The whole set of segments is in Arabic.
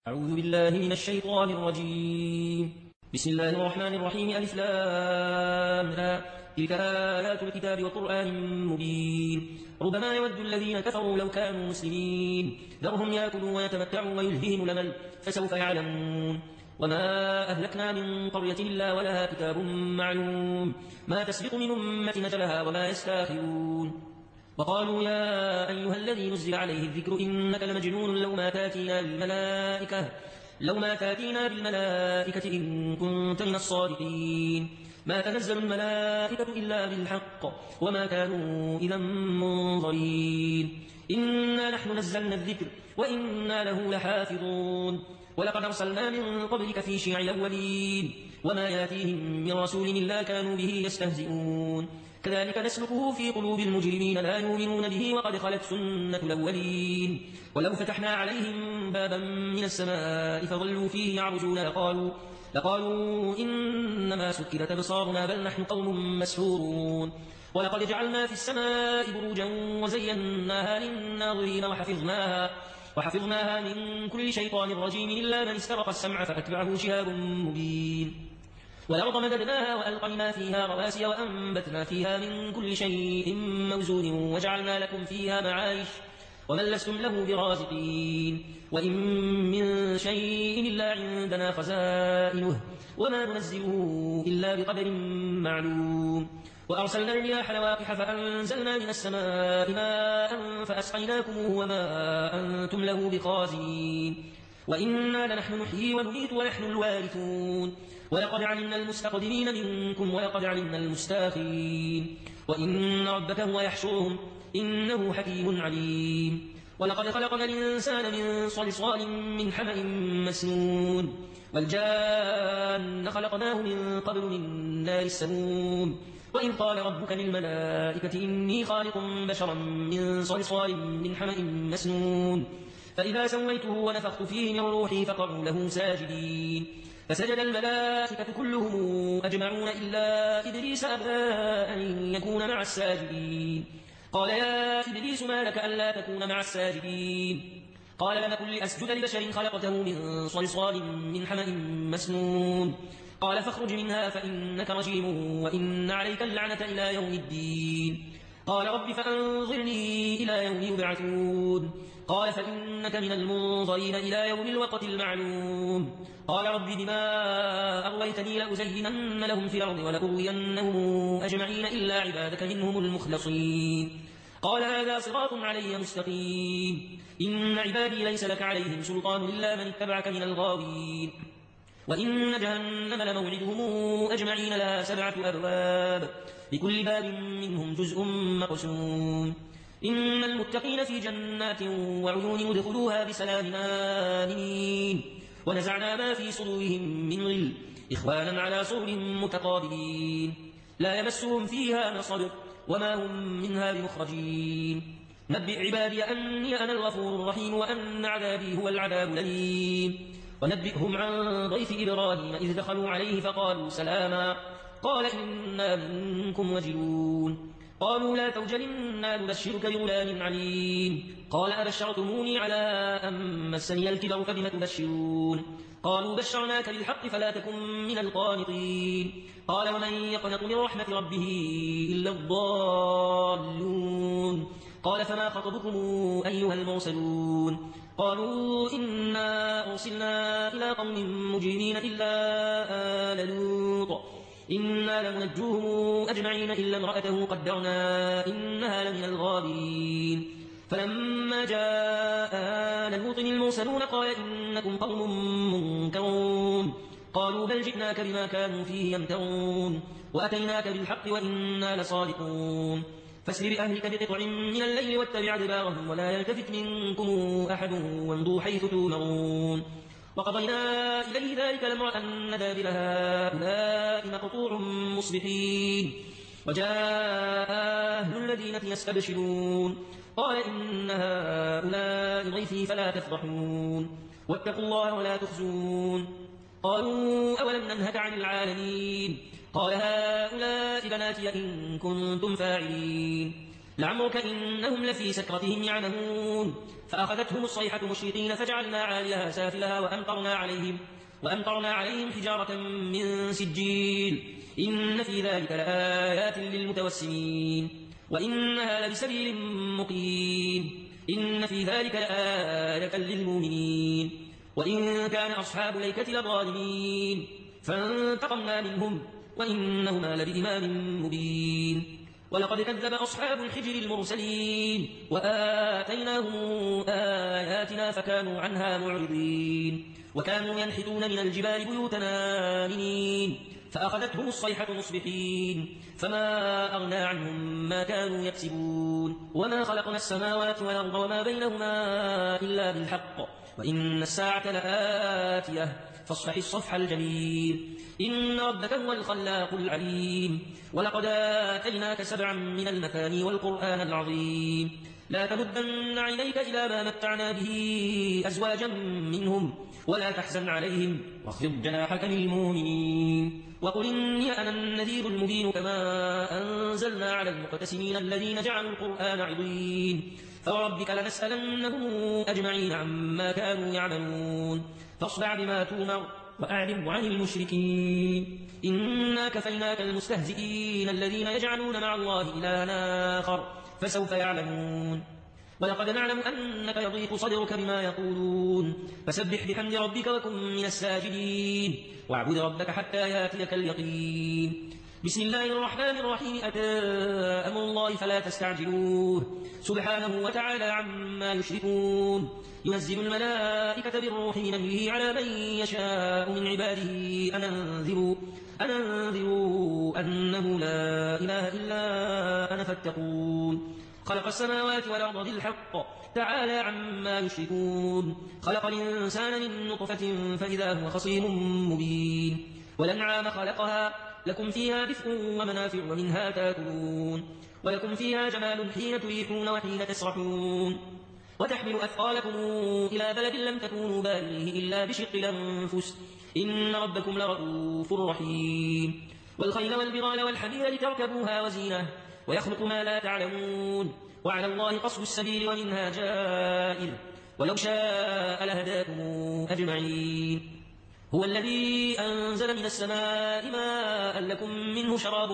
أعوذ بالله من الشيطان الرجيم. بسم الله الرحمن الرحيم. ألف لام را. تلك آيات الكتاب وقرآن مبين. ربما يود الذين كفروا لو كانوا مسلمين ذرهم يأكلوا ويتمتعوا ويلههم الأمل فسوف يعلمون. وما أهلكنا من قرية إلا ولها كتاب معلوم ما تسبق من أمة أجلها وما يستأخرون. وقالوا يا أيها الذي نزل عليه الذكر إنك لمجنون لو ما تاتينا بالملائكة إن كنت من الصادقين. ما تنزل الملائكة إلا بالحق وما كانوا إذا منظرين. إنا نحن نزلنا الذكر وإنا له لحافظون. ولقد أرسلنا من قبلك في شيع الأولين وما ياتيهم من رسول إلا كانوا به يستهزئون. كذلك نسلكه في قلوب المجرمين لا يؤمنون به وقد خلت سنة الأولين. ولو فتحنا عليهم بابا من السماء فظلوا فيه يعرجون لقالوا إنما سكرت أبصارنا بل نحن قوم مسحورون. ولقد جعلنا في السماء بروجا وزيناها للناظرين وحفظناها من كل شيطان رجيم إلا من استرق السمع فأتبعه شهاب مبين. والأرض مددناها وألقينا فيها رواسي وأنبتنا فيها من كل شيء موزون وجعلنا لكم فيها معايش ومن لستم له برازقين. وإن من شيء إلا عندنا خزائنه وما ننزله إلا بقدر معلوم. وأرسلنا الرياح لواقح فأنزلنا من السماء ماء فأسقيناكموه وما أنتم له بخازنين. وإنا لنحن نحيي ونميت ونحن الوارثون. ولقد علمنا المستقدمين منكم ولقد علمنا المستاخرين. وإن ربك هو يحشرهم إنه حكيم عليم. ولقد خلقنا الإنسان من صلصال من حمأ مسنون. والجان خلقناه من قبل من نار السموم. وإذ قال ربك للملائكة إني خالق بشرا من صلصال من حمأ مسنون فإذا سويته ونفخت فيه من روحي فقعوا له ساجدين. فسجد الملائكة كلهم أجمعون إلا إبليس أبى أن يكون مع الساجدين. قال يا إبليس ما لك ألا تكون مع الساجدين؟ قال لم أكن لأسجد لبشر خلقته من صلصال من حمأ مسنون. قال فاخرج منها فإنك رجيم وإن عليك اللعنة إلى يوم الدين. قال رب فأنظرني إلى يوم يبعثون. قال فإنك من المنظرين إلى يوم الوقت المعلوم. قال رب بما أغويتني لأزينن لهم في الأرض ولأغوينهم أجمعين إلا عبادك منهم المخلصين. قال هذا صراط علي مستقيم. إن عبادي ليس لك عليهم سلطان إلا من اتبعك من الغاوين. وإن جهنم لموعدهم أجمعين لها 7 أبواب لكل باب منهم جزء مقسوم. إن المتقين في جنات وعيون يدخلوها بسلام آمنين. ونزعنا ما في صدورهم من غل إخوانا على سرر متقابلين لا يمسهم فيها نصب وما هم منها بمخرجين. نبئ عبادي أني أنا الغفور الرحيم وأن عذابي هو العذاب الأليم. ونبئهم عن ضيف إبراهيم إذ دخلوا عليه فقالوا سلاما قال إنا منكم وجلون. قالوا لا توجل إنا نبشرك بغلام عليم. قال أبشرتموني على أن مسني الكبر فبم تبشرون؟ قالوا بشرناك بالحق فلا تكن من القانطين. قال ومن يقنط من رحمة ربه إلا الضالون. قال فما خطبكم أيها المرسلون؟ قالوا إنا أرسلنا إلى قوم مجرمين إلا آل لوط إنا لمنجوهم أجمعين إلا امرأته قدرنا إنها لمن الغابرين. فلما جاء آل لوط المرسلون قال إنكم قوم منكرون. قالوا بل جئناك بما كانوا فيه يمترون وأتيناك بالحق وإنا لصادقون. فاسر بأهلك بقطع من الليل واتبع أدبارهم ولا يلتفت منكم أحد وامضوا حيث تؤمرون. وقضينا إليه ذلك الأمر أن دابر هؤلاء مقطوع مصبحين. وجاء أهل المدينة يستبشرون قال إن هؤلاء ضيفي فلا تفضحون واتقوا الله ولا تخزون. قالوا أولم ننهك عن العالمين؟ قال هؤلاء بناتي إن كنتم فاعلين. لعمرك إنهم لفي سكرتهم يعمهون فأخذتهم الصيحة مشرقين فجعلنا عاليها سافلها وأمطرنا عليهم حجارة من سجيل إن في ذلك لآيات للمتوسمين وإنها لبسبيل مقيم إن في ذلك لآية للمؤمنين وإن كان أصحاب الأيكة لظالمين فانتقمنا منهم وإنهما لبإمام مبين ولقد كذب أصحاب الحجر المرسلين وآتيناهم آياتنا فكانوا عنها معرضين وكانوا ينحتون من الجبال بيوتنا آمنين فأخذتهم الصيحة مصبحين فما أغنى عنهم ما كانوا يكسبون وما خلقنا السماوات والأرض وما بينهما إلا بالحق وإن الساعة لآتية فاصفح الصفح الجميل إن ربك هو الخلاق العليم ولقد آتيناك 7 من المثاني والقرآن العظيم لا تمدن عينيك إلى ما متعنا به أزواجا منهم ولا تحزن عليهم واخفض جناحك للمؤمنين وقل إني أنا النذير المبين كما أنزلنا على المقتسمين الذين جعلوا القرآن عضين فوربك لنسألنهم أجمعين عما كانوا يعملون فاصدع بما تؤمر وأعرض عن المشركين إنا كفيناك المستهزئين الذين يجعلون مع الله إلها آخر فسوف يعلمون ولقد نعلم أنك يضيق صدرك بما يقولون فسبح بحمد ربك وكن من الساجدين واعبد ربك حتى ياتيك اليقين بسم الله الرحمن الرحيم أتى أمر الله فلا تستعجلوه سبحانه وتعالى عما يشركون ينزل الملائكة بالروح من أمره على من يشاء من عباده أن أنذروا أنه لا إله إلا أنا فاتقون خلق السماوات والأرض بالحق تعالى عما يشركون خلق الإنسان من نطفة فإذا هو خصيم مبين والأنعام خلقها لكم فيها دفء ومنافع ومنها تاكلون ولكم فيها جمال حين تريحون وحين تسرحون وتحمل أثقالكم إلى بلد لم تكونوا بالغيه إلا بشق الأنفس إن ربكم لرؤوف رحيم والخيل والبغال والحمير لتركبوها وزينة ويخلق ما لا تعلمون وعلى الله قصد السبيل ومنها جائر ولو شاء لهداكم أجمعين هو الذي أنزل من السماء ماء لكم منه شراب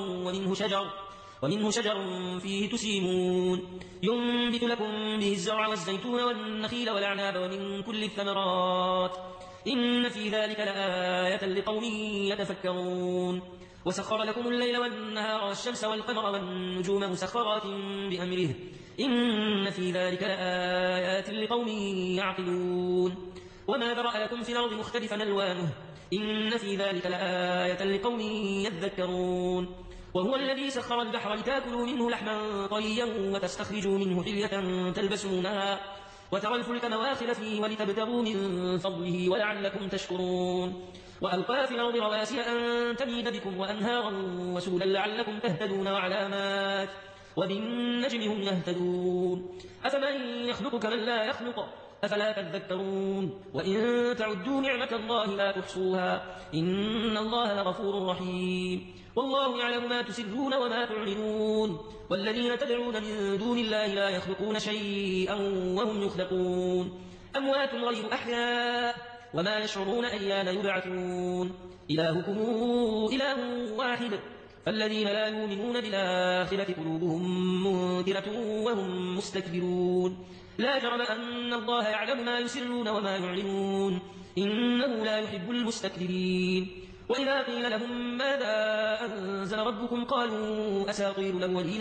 ومنه شجر فيه تسيمون ينبت لكم به الزرع والزيتون والنخيل والأعناب ومن كل الثمرات إن في ذلك لآية لقوم يتفكرون وسخر لكم الليل والنهار والشمس والقمر والنجوم مسخرات بأمره إن في ذلك لآيات لقوم يعقلون وما ذرأ لكم في الأرض مختلفا ألوانه إن في ذلك لآية لقوم يذكرون وهو الذي سخر البحر لتاكلوا منه لحما طريا وتستخرجوا منه حلية تلبسونها وترى الفلك مواخر فيه ولتبتغوا من فضله ولعلكم تشكرون وألقى في الأرض رواسي أن تميد بكم وأنهارا وسبلا لعلكم تهتدون وعلامات وبالنجم هم يهتدون أفمن يخلق كمن لا يخلق أفلا تذكرون وإن تعدوا نعمة الله لا تحصوها إن الله لغفور رحيم والله يعلم ما تسرون وما تعلنون والذين تدعون من دون الله لا يخلقون شيئا وهم يخلقون أموات غير أحياء وما يشعرون أيان يبعثون إلهكم إله واحد فالذين لا يؤمنون بالآخرة قلوبهم منكرة وهم مستكبرون لا جرم أن الله يعلم ما يسرون وما يعلنون إنه لا يحب المستكبرين وإذا قيل لهم ماذا أنزل ربكم قالوا أساطير الأولين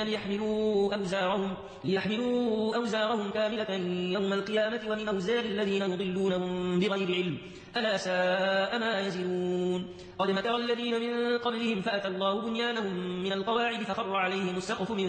ليحملوا أوزارهم كاملة يوم القيامة ومن أوزار الذين يضلونهم بغير علم ألا ساء ما يزرون قد مكر الذين من قبلهم فأتى الله بنيانهم من القواعد فخر عليهم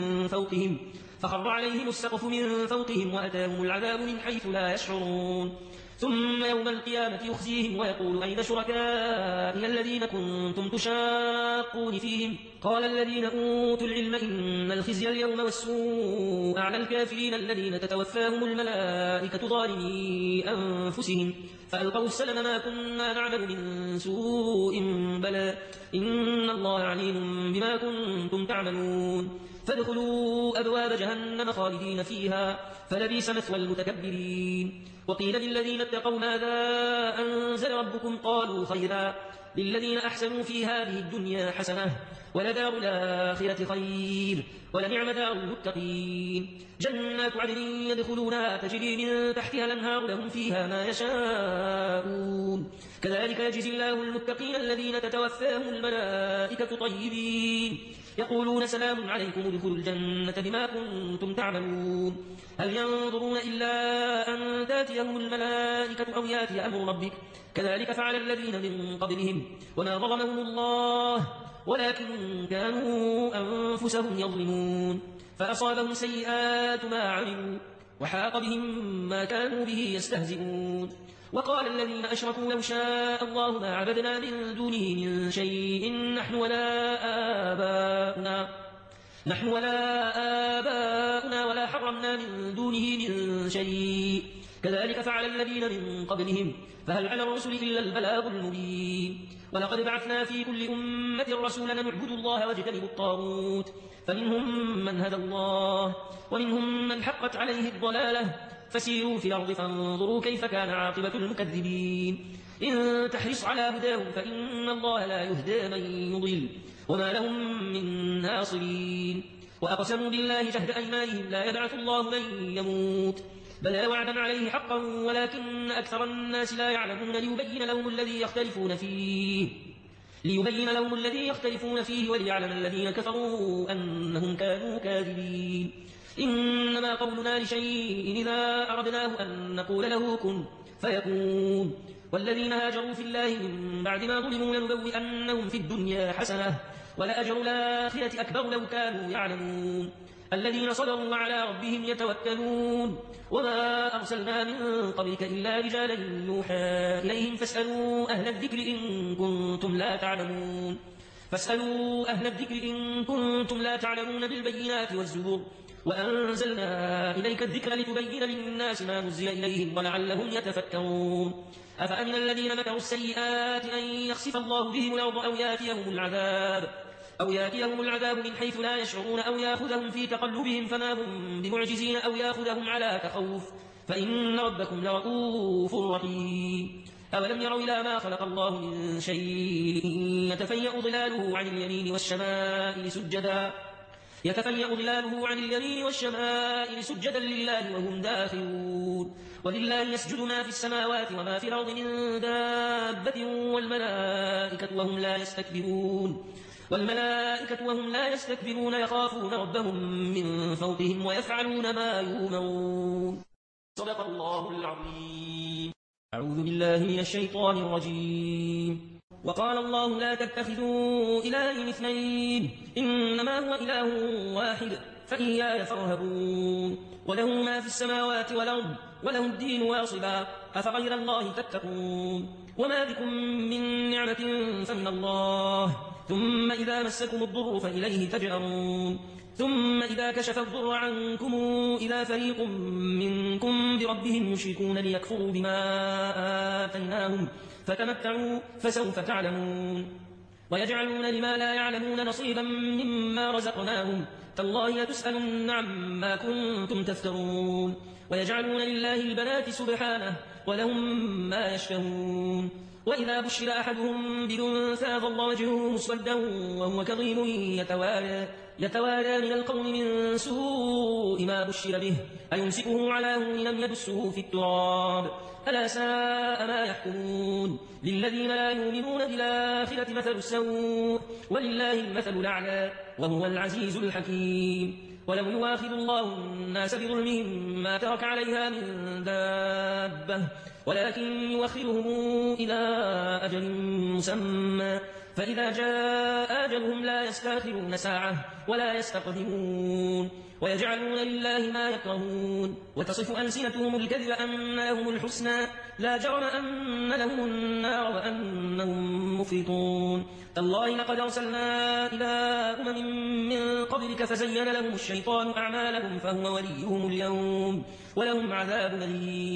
السقف من فوقهم وأتاهم العذاب من حيث لا يشعرون ثم يوم القيامة يخزيهم ويقول أين شركائي الذين كنتم تشاقون فيهم قال الذين أوتوا العلم إن الخزي اليوم والسوء على الكافرين الذين تتوفاهم الملائكة ظالمي أنفسهم فألقوا السلم ما كنا نعمل من سوء بلى إن الله عليم بما كنتم تعملون فادخلوا أبواب جهنم خالدين فيها فلبئس مثوى المتكبرين وقيل للذين اتقوا ماذا أنزل ربكم قالوا خيرا للذين أحسنوا في هذه الدنيا حسنة ولدار الآخرة خير ولنعم دار المتقين جنات عدن يدخلونها تجري من تحتها الأنهار لهم فيها ما يشاءون كذلك يجزي الله المتقين الذين تتوفاهم الملائكة طيبين يقولون سلام عليكم ادخلوا الجنة بما كنتم تعملون هل ينظرون إلا أن تأتيهم الملائكة أو يأتي أمر ربك كذلك فعل الذين من قبلهم وما ظلمهم الله ولكن كانوا أنفسهم يظلمون فأصابهم سيئات ما عملوا وحاق بهم ما كانوا به يستهزئون وقال الذين أشركوا لو شاء الله ما عبدنا من دونه من شيء نحن ولا آباؤنا ولا حرمنا من دونه من شيء كذلك فعل الذين من قبلهم فهل على الرسل إلا البلاغ المبين ولقد بعثنا في كل أمة رسولا نعبد الله واجتنبوا الطاغوت فمنهم من هدى الله ومنهم من حقت عليه الضلالة فسيروا في الأرض فانظروا كيف كان عاقبة المكذبين إن تحرص على هداهم فإن الله لا يهدى من يضل وما لهم من ناصرين وأقسموا بالله جهد أيمانهم لا يبعث الله من يموت بلى وعدا عليه حقا ولكن أكثر الناس لا يعلمون ليبين لهم الذي يختلفون فيه وليعلم الذين كفروا أنهم كانوا كاذبين إنما قولنا لشيء إذا أردناه أن نقول له كن فيكون والذين هاجروا في الله من بعد ما ظلموا لنبوئنهم في الدنيا حسنة ولأجر الآخرة أكبر لو كانوا يعلمون الذين صبروا وعلى ربهم يتوكلون وما أرسلنا من قبلك إلا رجالا يوحى إليهم فاسألوا أهل الذكر إن كنتم لا تعلمون بالبينات والزبور وأنزلنا إليك الذكر لتبين للناس ما نزل إليهم ولعلهم يتفكرون أفأمن الذين مكروا السيئات أن يخسف الله بهم الأرض أو يأتيهم العذاب من حيث لا يشعرون أو يأخذهم في تقلبهم فما هم بمعجزين أو يأخذهم على تخوف فإن ربكم لرؤوف رحيم أولم يروا إلى ما خلق الله من شيء يتفيأ ظلاله عن اليمين والشمائل سجدا لله وهم داخلون ولله يسجد ما في السماوات وما في الأرض من دابة والملائكة وهم لا يستكبرون يخافون ربهم من فوقهم ويفعلون ما يؤمرون صدق الله العظيم أعوذ بالله من الشيطان الرجيم وقال الله لا تتخذوا إلهين اثنين إنما هو إله واحد فإياي فارهبون وله ما في السماوات والأرض وله الدين واصبا أفغير الله تتقون وما بكم من نعمة فمن الله ثم إذا مسكم الضر فإليه تجأرون ثم إذا كشف الضر عنكم إذا فريق منكم بربهم يشركون ليكفروا بما آتيناهم فتمتعوا فسوف تعلمون ويجعلون لما لا يعلمون نصيبا مما رزقناهم تالله لتسألن عما كنتم تفترون ويجعلون لله البنات سبحانه ولهم ما يشتهون وإذا بشر أحدهم بالأنثى ظل وجهه مسودا وهو كظيم يتوارى من القوم من سوء ما بشر به أيمسكه على هون لم يدسه في التراب ألا ساء ما يحكمون للذين لا يؤمنون بالآخرة مثل السوء ولله المثل الأعلى وهو العزيز الحكيم ولو يواخذ الله الناس بظلمهم ما ترك عليها من دابة ولكن يوخرهم إلى أجل مسمى فإذا جاء أجلهم لا يستأخرون ساعة ولا يستقدمون ويجعلون لله ما يكرهون وتصف ألسنتهم الكذب أن لهم الحسنى لا جرم أن لهم النار وأنهم مفرطون تالله لقد أرسلنا إلى أمم من قبلك فزين لهم الشيطان أعمالهم فهو وليهم اليوم ولهم عذاب أليم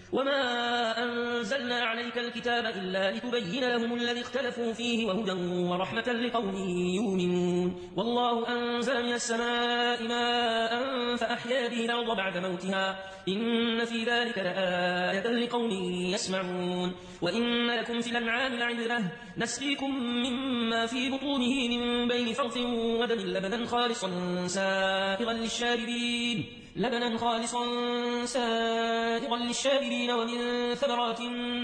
وما أنزلنا عليك الكتاب إلا لتبين لهم الذي اختلفوا فيه وهدى ورحمة لقوم يؤمنون والله أنزل من السماء ماء فأحيا به الأرض بعد موتها إن في ذلك لآية لقوم يسمعون وإن لكم في الأنعام لعبرة نسقيكم مما في بطونه من بين فرث ودم لبنا خالصا سائغا للشاربين ومن ثمرات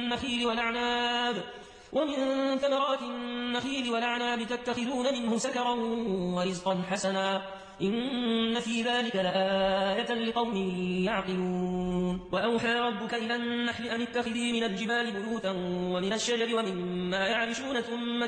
النخيل والأعناب تتخذون منه سكرا ورزقا حسنا إن في ذلك لآية لقوم يعقلون وأوحى ربك إلى النحل أن اتخذي من الجبال بيوتا ومن الشجر ومما يعرشون ثم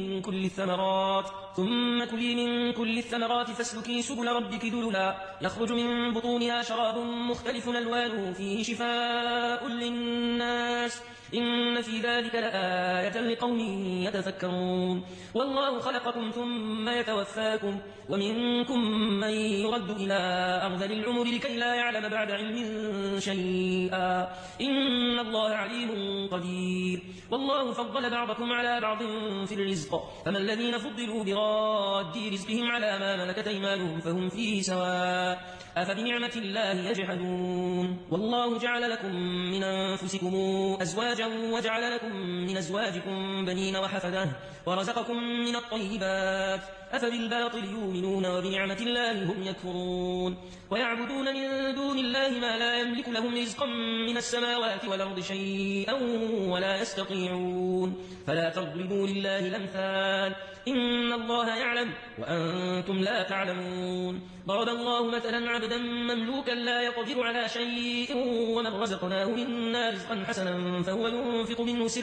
كلي من كل الثمرات فاسلكي سبل ربك ذللا يخرج من بطونها شراب مختلف ألوانه فيه شفاء للناس إن في ذلك لآية لقوم يتفكرون والله خلقكم ثم يتوفاكم ومنكم من يرد إلى أرذل العمر لكي لا يعلم بعد علم شيئا إن الله عليم قدير والله فضل بعضكم على بعض في الرزق فما الذين فضلوا براد رزقهم على ما ملكت أيمانهم فهم فيه سواء أفبنعمة الله يجحدون والله جعل لكم من أنفسكم أزواجا وجعل لكم من أزواجكم بنين وحفدة ورزقكم من الطيبات أفبالباطل يؤمنون وبنعمة الله هم يكفرون ويعبدون من دون الله ما لا يملك لهم رزقا من السماوات والأرض شيئا ولا يستطيعون فلا تضربوا لله الأمثال إن الله يعلم وأنتم لا تعلمون ضرب الله مثلا عبدا مملوكا لا يقدر على شيء ومن رزقناه منا رزقا حسنا فهو ينفق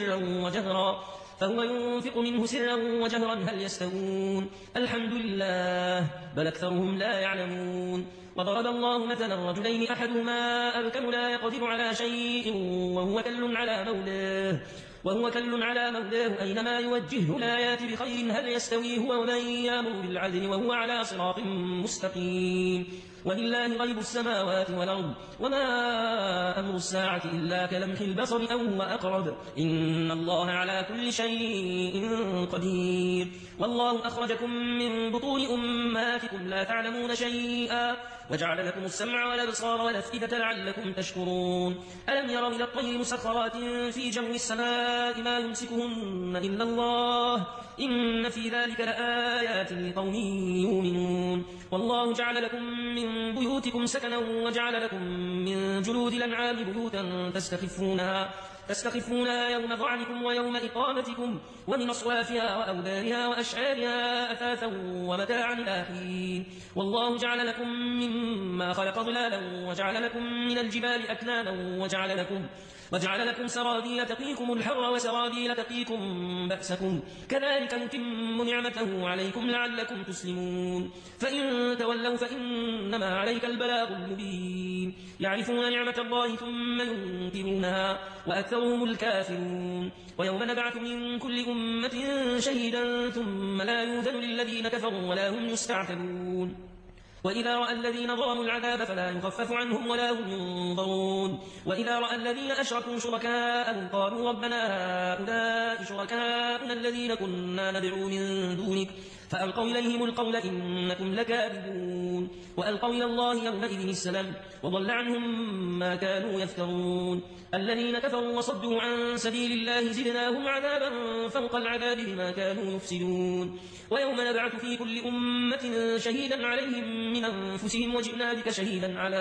منه سرا وجهرا هل يستوون الحمد لله بل أكثرهم لا يعلمون وضرب الله مثلا رجلين أحدهما أبكم لا يقدر على شيء وهو كل على مولاه أينما يوجهه لا يأتي بخير هل يستوي هو ومن يأمر بالعدل وهو على صراط مستقيم ولله غيب السماوات والأرض وما أمر الساعة إلا كلمح البصر أو هو أقرب إن الله على كل شيء قدير والله أخرجكم من بطون أمهاتكم لا تعلمون شيئا وجعل لكم السمع والأبصار والأفئدة لعلكم تشكرون ألم يروا إلى الطير مسخرات في جو السماء ما يمسكهن إلا الله إن في ذلك لآيات لقوم يؤمنون والله جعل لكم من بيوتكم سكنا وجعل لكم من جلود الأنعام بيوتا تستخفونها يوم ظعنكم ويوم إقامتكم ومن أصوافها وأوبارها وأشعارها أثاثا ومتاعا إلى حين والله جعل لكم مما خلق ظلالا وجعل لكم من الجبال أكنانا وجعل لكم سرابيل تقيكم الحر وسرابيل تقيكم بأسكم كذلك نتم نعمته عليكم لعلكم تسلمون فإن تولوا فإنما عليك البلاغ المبين يعرفون نعمة الله ثم ينكرونها وأكثرهم الكافرون ويوم نبعث من كل أمة شهيدا ثم لا يؤذن للذين كفروا ولا هم يستعتبون وإذا رأى الذين ظلموا العذاب فلا يخفف عنهم ولا هم ينظرون وإذا رأى الذين أشركوا شركاءهم قالوا ربنا هؤلاء شركاؤنا الذين كنا ندعو من دونك فألقوا إليهم القول إنكم لكاذبون وألقوا إلى الله يومئذ السلام وضل عنهم ما كانوا يفترون الذين كفروا وصدوا عن سبيل الله زدناهم عذابا فوق العذاب بما كانوا يفسدون ويوم نبعث في كل أمة شهيدا عليهم من أنفسهم وجئنا بك شهيدا على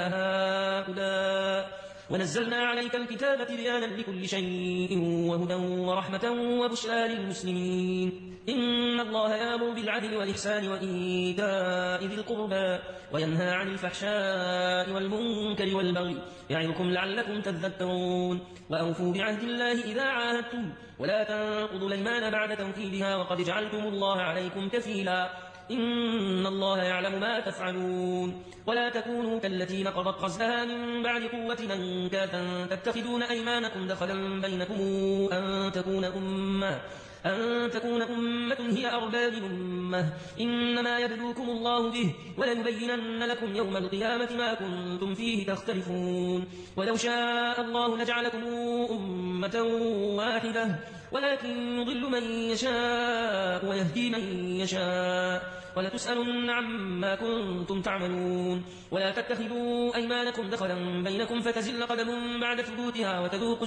هؤلاء ونزلنا عليك الكتاب تبيانا لكل شيء وهدى ورحمة وبشرى للمسلمين إن الله يأمر بالعدل والإحسان وإيتاء ذي القربى وينهى عن الفحشاء والمنكر والبغي يعظكم لعلكم تذكرون وأوفوا بعهد الله إذا عاهدتم ولا تنقضوا الأيمان بعد توكيدها وقد جعلتم الله عليكم كفيلا إن الله يعلم ما تفعلون ولا تكونوا كالتي نقضت غزلها من بعد قوة أنكاثا تتخذون أيمانكم دخلا بينكم أن تكون أمة هي أربى من أمة إنما يبلوكم الله به وليبينن لكم يوم القيامة ما كنتم فيه تختلفون ولو شاء الله لجعلكم أمة واحدة ولكن يضل من يشاء ويهدي من يشاء ولتسألن عما كنتم تعملون ولا تتخذوا أيمانكم دخلا بينكم فتزل قدم بعد ثبوتها وتذوقوا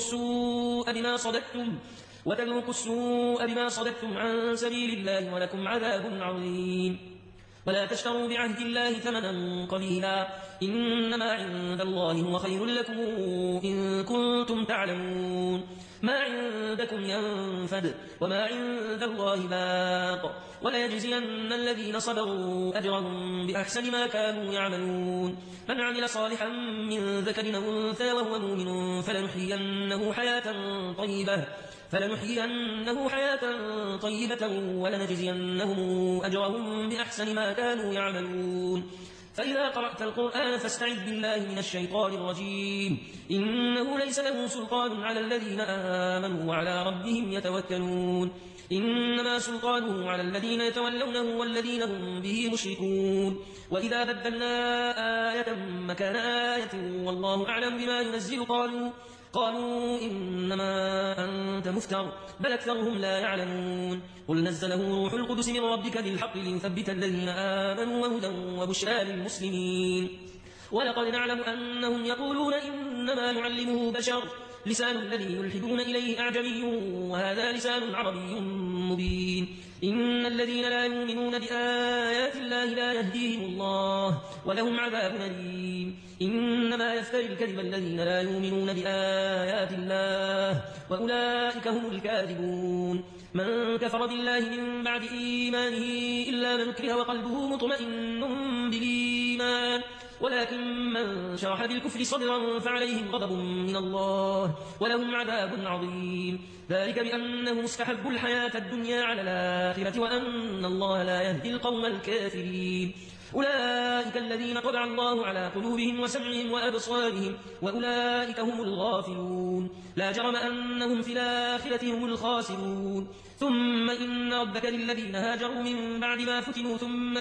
السوء بما صددتم عن سبيل الله ولكم عذاب عظيم ولا تشتروا بعهد الله ثمنا قليلا إنما عند الله هو خير لكم إن كنتم تعلمون ما عندكم ينفد وما عند الله باق وليجزين الذين صبروا أجرهم بأحسن ما كانوا يعملون من عمل صالحا من ذكر أو أنثى وهو مؤمن فلنحيينه حياة طيبة ولنجزينهم أجرهم بأحسن ما كانوا يعملون فإذا قرأت القرآن فاستعذ بالله من الشيطان الرجيم إنه ليس له سلطان على الذين آمنوا وعلى ربهم يتوكلون إنما سلطانه على الذين يتولونه والذين هم به مشركون وإذا بدلنا آية مكان آية والله أعلم بما ينزل قالوا إنما أنت مفتر بل أكثرهم لا يعلمون قل نزله روح القدس من ربك بالحق ليثبت الذين آمنوا وهدى وبشرى للمسلمين ولقد نعلم أنهم يقولون إنما نعلمه بشر لسان الذي يلحدون إليه أعجمي وهذا لسان عربي مبين إن الذين لا يؤمنون بآيات الله لا يهديهم الله ولهم عذاب أليم إنما يفتري الكذب الذين لا يؤمنون بآيات الله وأولئك هم الكاذبون من كفر بالله من بعد إيمانه إلا من كره وقلبه مطمئن بالإيمان ولكن من شرح بالكفر صدرا فعليهم غضب من الله ولهم عذاب عظيم ذلك بأنهم استحبوا الحياة الدنيا على الآخرة وأن الله لا يهدي القوم الكافرين أولئك الذين طبع الله على قلوبهم وسمعهم وأبصارهم وأولئك هم الغافلون لا جرم أنهم في الآخرة هم الخاسرون ثم إن ربك للذين هاجروا من بعد ما فتنوا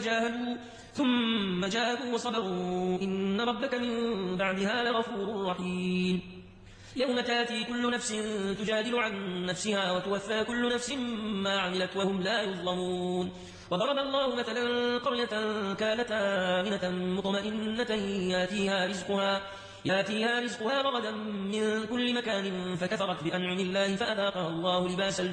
ثم جاءوا وصبروا إن ربك من بعدها لغفور رحيم يوم تأتي كل نفس تجادل عن نفسها وتوفى كل نفس ما عملت وهم لا يظلمون وضرب الله مثلا قرية كانت آمنة مطمئنة ياتيها رزقها رغدا من كل مكان فكفرت بأنعم الله فأذاقها الله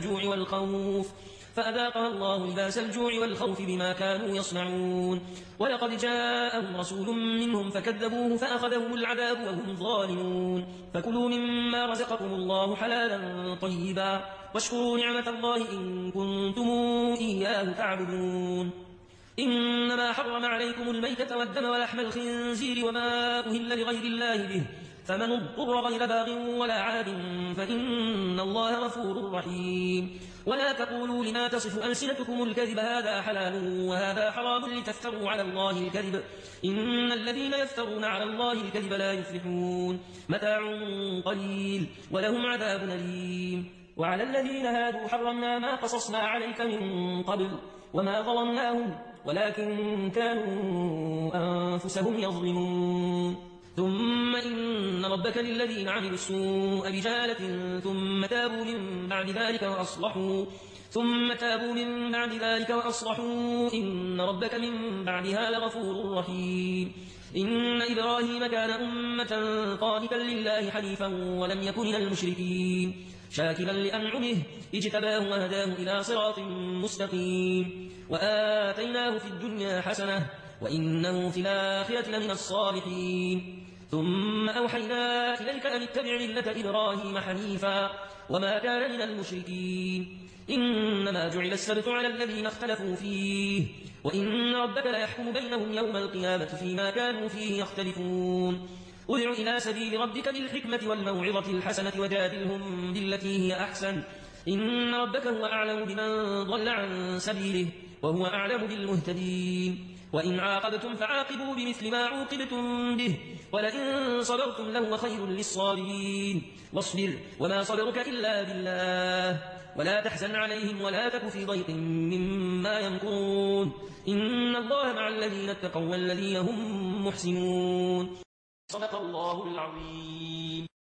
لباس الجوع والخوف بما كانوا يصنعون ولقد جاءهم رسول منهم فكذبوه فأخذهم العذاب وهم ظالمون فكلوا مما رزقكم الله حلالا طيبا واشكروا نعمة الله إن كنتم إياه تعبدون إنما حرم عليكم الميتة والدم ولحم الخنزير وما أهل لغير الله به فمن اضطر غير باغ ولا عاد فإن الله غفور رحيم ولا تقولوا لما تصف ألسنتكم الكذب هذا حلال وهذا حرام لتفتروا على الله الكذب إن الذين يفترون على الله الكذب لا يفلحون متاع قليل ولهم عذاب أليم وعلى الذين هادوا حرمنا ما قصصنا عليك من قبل وما ظلمناهم ولكن كانوا أنفسهم يظلمون ثم إن ربك للذين عملوا السوء بجهالة ثم تابوا من بعد ذلك وأصلحوا إن ربك من بعدها لغفور رحيم إن إبراهيم كان أمة قانتا لله حنيفا ولم يكن من المشركين شاكرا لأنعمه اجتباه وهداه إلى صراط مستقيم وآتيناه في الدنيا حسنة وإنه في الآخرة لمن الصالحين ثم أوحينا إليك أن اتبع ملة إبراهيم حنيفا وما كان من المشركين إنما جعل السبت على الذين اختلفوا فيه وإن ربك ليحكم بينهم يوم القيامة فيما كانوا فيه يختلفون ادع إلى سبيل ربك بالحكمة والموعظة الحسنة وجادلهم بالتي هي أحسن إن ربك هو أعلم بمن ضل عن سبيله وهو أعلم بالمهتدين وإن عاقبتم فعاقبوا بمثل ما عوقبتم به ولئن صبرتم لهو خير للصابرين واصبر وما صبرك إلا بالله ولا تحزن عليهم ولا تك في ضيق مما يمكرون إن الله مع الذين اتقوا والذين هم محسنون صدق الله العظيم.